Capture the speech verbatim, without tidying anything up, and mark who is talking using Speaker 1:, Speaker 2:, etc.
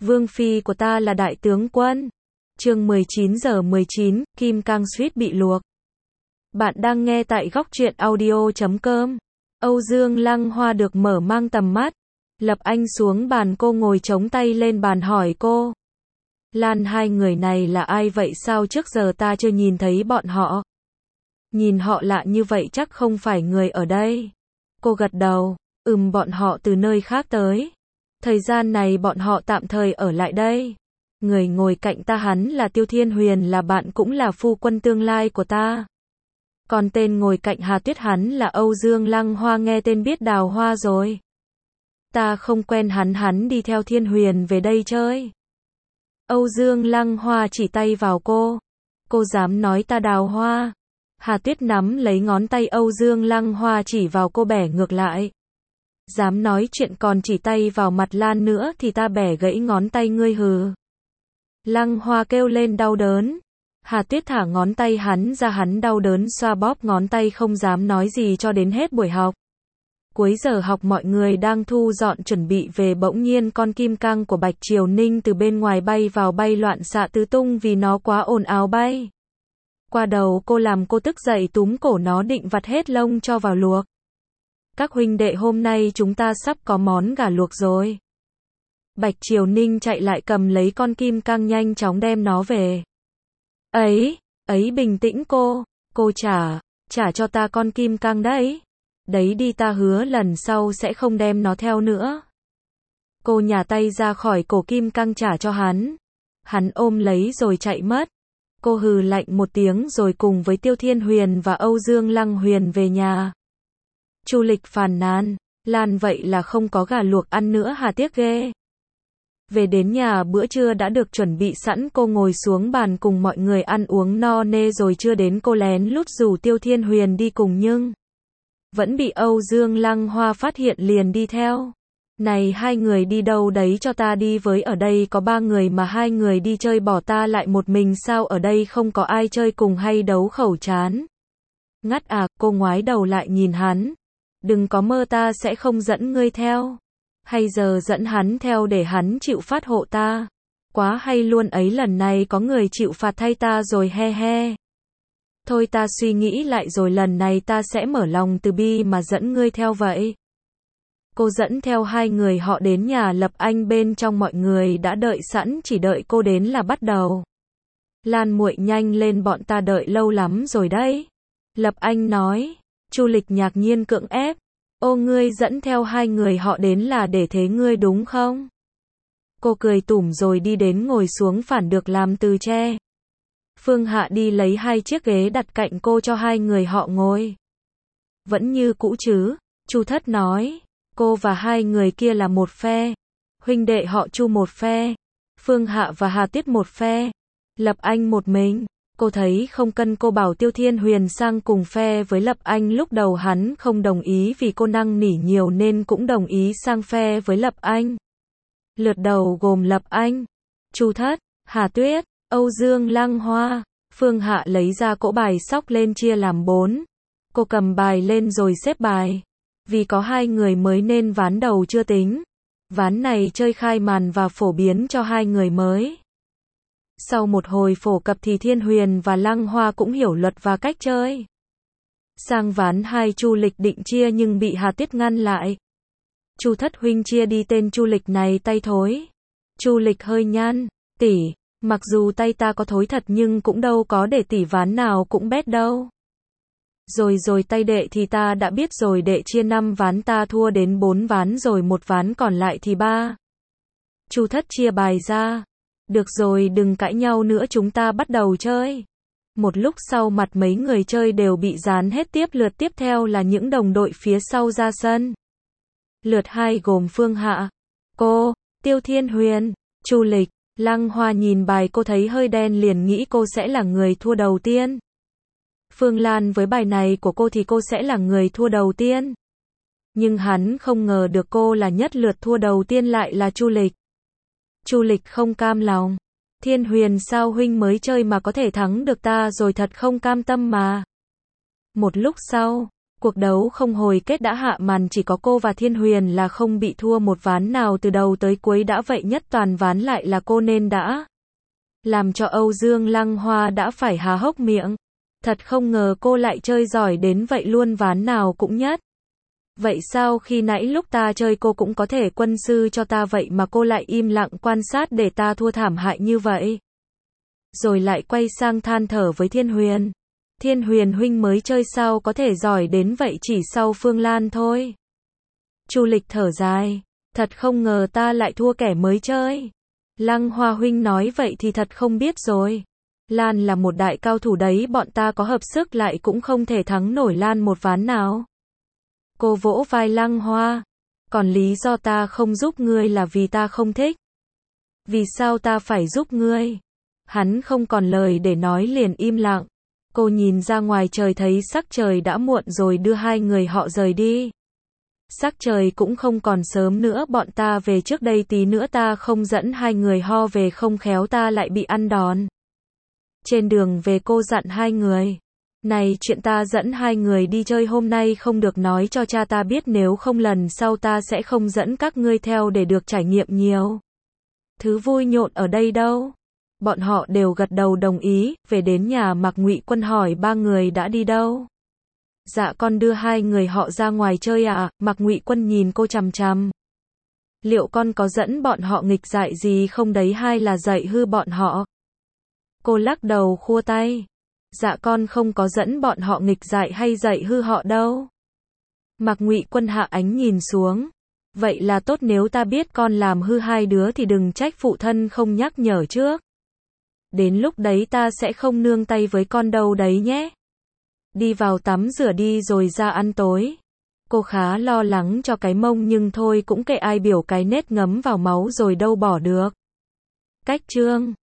Speaker 1: Vương phi của ta là đại tướng quân. Chương mười chín giờ mười chín, Kim Cang suýt bị luộc. Bạn đang nghe tại góc truyện audio chấm com. Âu Dương Lăng Hoa được mở mang tầm mắt. Lập Anh xuống bàn, cô ngồi chống tay lên bàn hỏi cô. Lan, hai người này là ai vậy, sao trước giờ ta chưa nhìn thấy bọn họ? Nhìn họ lạ như vậy chắc không phải người ở đây. Cô gật đầu, ừm, bọn họ từ nơi khác tới. Thời gian này bọn họ tạm thời ở lại đây. Người ngồi cạnh ta hắn là Tiêu Thiên Huyền, là bạn cũng là phu quân tương lai của ta. Còn tên ngồi cạnh Hà Tuyết hắn là Âu Dương Lăng Hoa, nghe tên biết đào hoa rồi. Ta không quen hắn, hắn đi theo Thiên Huyền về đây chơi. Âu Dương Lăng Hoa chỉ tay vào cô. Cô dám nói ta đào hoa? Hà Tuyết nắm lấy ngón tay Âu Dương Lăng Hoa chỉ vào cô bẻ ngược lại. Dám nói chuyện còn chỉ tay vào mặt Lan nữa thì ta bẻ gãy ngón tay ngươi hừ. Lăng Hoa kêu lên đau đớn. Hà Tuyết thả ngón tay hắn ra, hắn đau đớn xoa bóp ngón tay không dám nói gì cho đến hết buổi học. Cuối giờ học mọi người đang thu dọn chuẩn bị về, bỗng nhiên con kim cang của Bạch Triều Ninh từ bên ngoài bay vào, bay loạn xạ tứ tung vì nó quá ồn ào bay qua đầu cô, làm cô tức dậy túm cổ nó định vặt hết lông cho vào luộc. Các huynh đệ, hôm nay chúng ta sắp có món gà luộc rồi. Bạch Triều Ninh chạy lại cầm lấy con kim cang nhanh chóng đem nó về. Ấy, ấy bình tĩnh cô, cô trả, trả cho ta con kim cang đấy. Đấy đi, ta hứa lần sau sẽ không đem nó theo nữa. Cô nhả tay ra khỏi cổ kim cang trả cho hắn. Hắn ôm lấy rồi chạy mất. Cô hừ lạnh một tiếng rồi cùng với Tiêu Thiên Huyền và Âu Dương Lăng Huyền về nhà. Chu Lịch phàn nàn, Lan, vậy là không có gà luộc ăn nữa hả, tiếc ghê. Về đến nhà bữa trưa đã được chuẩn bị sẵn, cô ngồi xuống bàn cùng mọi người ăn uống no nê rồi chưa đến cô lén lút rủ Tiêu Thiên Huyền đi cùng nhưng vẫn bị Âu Dương Lăng Hoa phát hiện liền đi theo. Này, hai người đi đâu đấy, cho ta đi với, ở đây có ba người mà hai người đi chơi bỏ ta lại một mình sao, ở đây không có ai chơi cùng hay đấu khẩu chán. Ngắt à, cô ngoái đầu lại nhìn hắn. Đừng có mơ ta sẽ không dẫn ngươi theo. Hay giờ dẫn hắn theo để hắn chịu phát hộ ta. Quá hay luôn ấy, lần này có người chịu phạt thay ta rồi, he he. Thôi ta suy nghĩ lại rồi, lần này ta sẽ mở lòng từ bi mà dẫn ngươi theo vậy. Cô dẫn theo hai người họ đến nhà Lập Anh, bên trong mọi người đã đợi sẵn, chỉ đợi cô đến là bắt đầu. Lan muội, nhanh lên, bọn ta đợi lâu lắm rồi đấy. Lập Anh nói. Chu Lịch ngạc nhiên cưỡng ép. Ô, ngươi dẫn theo hai người họ đến là để thế ngươi đúng không? Cô cười tủm rồi đi đến ngồi xuống phản được làm từ tre. Phương Hạ đi lấy hai chiếc ghế đặt cạnh cô cho hai người họ ngồi. Vẫn như cũ chứ? Chu Thất nói. Cô và hai người kia là một phe. Huynh đệ họ Chu một phe. Phương Hạ và Hà Tuyết một phe. Lập Anh một mình. Cô thấy không cân, cô bảo Tiêu Thiên Huyền sang cùng phe với Lập Anh. Lúc đầu hắn không đồng ý vì cô năn nỉ nhiều nên cũng đồng ý sang phe với Lập Anh. Lượt đầu gồm Lập Anh, Chu Thất, Hà Tuyết, Âu Dương Lăng Hoa. Phương Hạ lấy ra cỗ bài sóc lên chia làm bốn. Cô cầm bài lên rồi xếp bài. Vì có hai người mới nên ván đầu chưa tính. Ván này chơi khai màn và phổ biến cho hai người mới. Sau một hồi phổ cập thì Thiên Huyền và Lăng Hoa cũng hiểu luật và cách chơi. Sang ván hai, Chu Lịch định chia nhưng bị Hà Tuyết ngăn lại. Chu Thất huynh chia đi, tên Chu Lịch này tay thối. Chu Lịch hơi nhăn. Tỷ, mặc dù tay ta có thối thật nhưng cũng đâu có để tỷ ván nào cũng bét đâu. Rồi rồi tay đệ thì ta đã biết rồi, đệ chia năm ván, ta thua đến bốn ván rồi, một ván còn lại thì ba. Chu Thất chia bài ra. Được rồi, đừng cãi nhau nữa, chúng ta bắt đầu chơi. Một lúc sau mặt mấy người chơi đều bị dán hết, tiếp lượt tiếp theo là những đồng đội phía sau ra sân. Lượt hai gồm Phương Hạ, cô, Tiêu Thiên Huyền, Chu Lịch. Lăng Hoa nhìn bài cô thấy hơi đen liền nghĩ cô sẽ là người thua đầu tiên. Phương Lan với bài này của cô thì cô sẽ là người thua đầu tiên. Nhưng hắn không ngờ được cô là nhất lượt thua đầu tiên lại là Chu Lịch. Chu Lịch không cam lòng. Thiên Huyền, sao huynh mới chơi mà có thể thắng được ta rồi, thật không cam tâm mà. Một lúc sau, Cuộc đấu không hồi kết đã hạ màn, chỉ có cô và Thiên Huyền là không bị thua một ván nào từ đầu tới cuối, đã vậy nhất toàn ván lại là cô nên đã làm cho Âu Dương Lăng Hoa đã phải há hốc miệng. Thật không ngờ cô lại chơi giỏi đến vậy luôn, ván nào cũng nhất. Vậy sao khi nãy lúc ta chơi cô cũng có thể quân sư cho ta, vậy mà cô lại im lặng quan sát để ta thua thảm hại như vậy? Rồi lại quay sang than thở với Thiên Huyền. Thiên Huyền huynh mới chơi sao có thể giỏi đến vậy, chỉ sau Phương Lan thôi. Chu Lịch thở dài. Thật không ngờ ta lại thua kẻ mới chơi. Lăng Hoa huynh nói vậy thì thật không biết rồi. Lan là một đại cao thủ đấy, bọn ta có hợp sức lại cũng không thể thắng nổi Lan một ván nào. Cô vỗ vai Lăng Hoa. Còn lý do ta không giúp ngươi là vì ta không thích. Vì sao ta phải giúp ngươi? Hắn không còn lời để nói liền im lặng. Cô nhìn ra ngoài trời thấy sắc trời đã muộn rồi, đưa hai người họ rời đi. Sắc trời cũng không còn sớm nữa, bọn ta về trước đây, tí nữa ta không dẫn hai người ho về không khéo ta lại bị ăn đòn. Trên đường về cô dặn hai người. Này, chuyện ta dẫn hai người đi chơi hôm nay không được nói cho cha ta biết, nếu không lần sau ta sẽ không dẫn các ngươi theo để được trải nghiệm nhiều thứ vui nhộn ở đây đâu. Bọn họ đều gật đầu đồng ý. Về đến nhà, Mạc Ngụy Quân hỏi ba người đã đi đâu. Dạ con đưa hai người họ ra ngoài chơi ạ. À? Mạc Ngụy Quân nhìn cô chằm chằm. Liệu con có dẫn bọn họ nghịch dại gì không đấy, hay là dạy hư bọn họ? Cô lắc đầu khua tay. Dạ con không có dẫn bọn họ nghịch dại hay dạy hư họ đâu. Mạc Ngụy Quân hạ ánh nhìn xuống. Vậy là tốt, nếu ta biết con làm hư hai đứa thì đừng trách phụ thân không nhắc nhở trước. Đến lúc đấy ta sẽ không nương tay với con đâu đấy nhé. Đi vào tắm rửa đi rồi ra ăn tối. Cô khá lo lắng cho cái mông, nhưng thôi cũng kệ, ai biểu cái nết ngấm vào máu rồi đâu bỏ được. Cách chương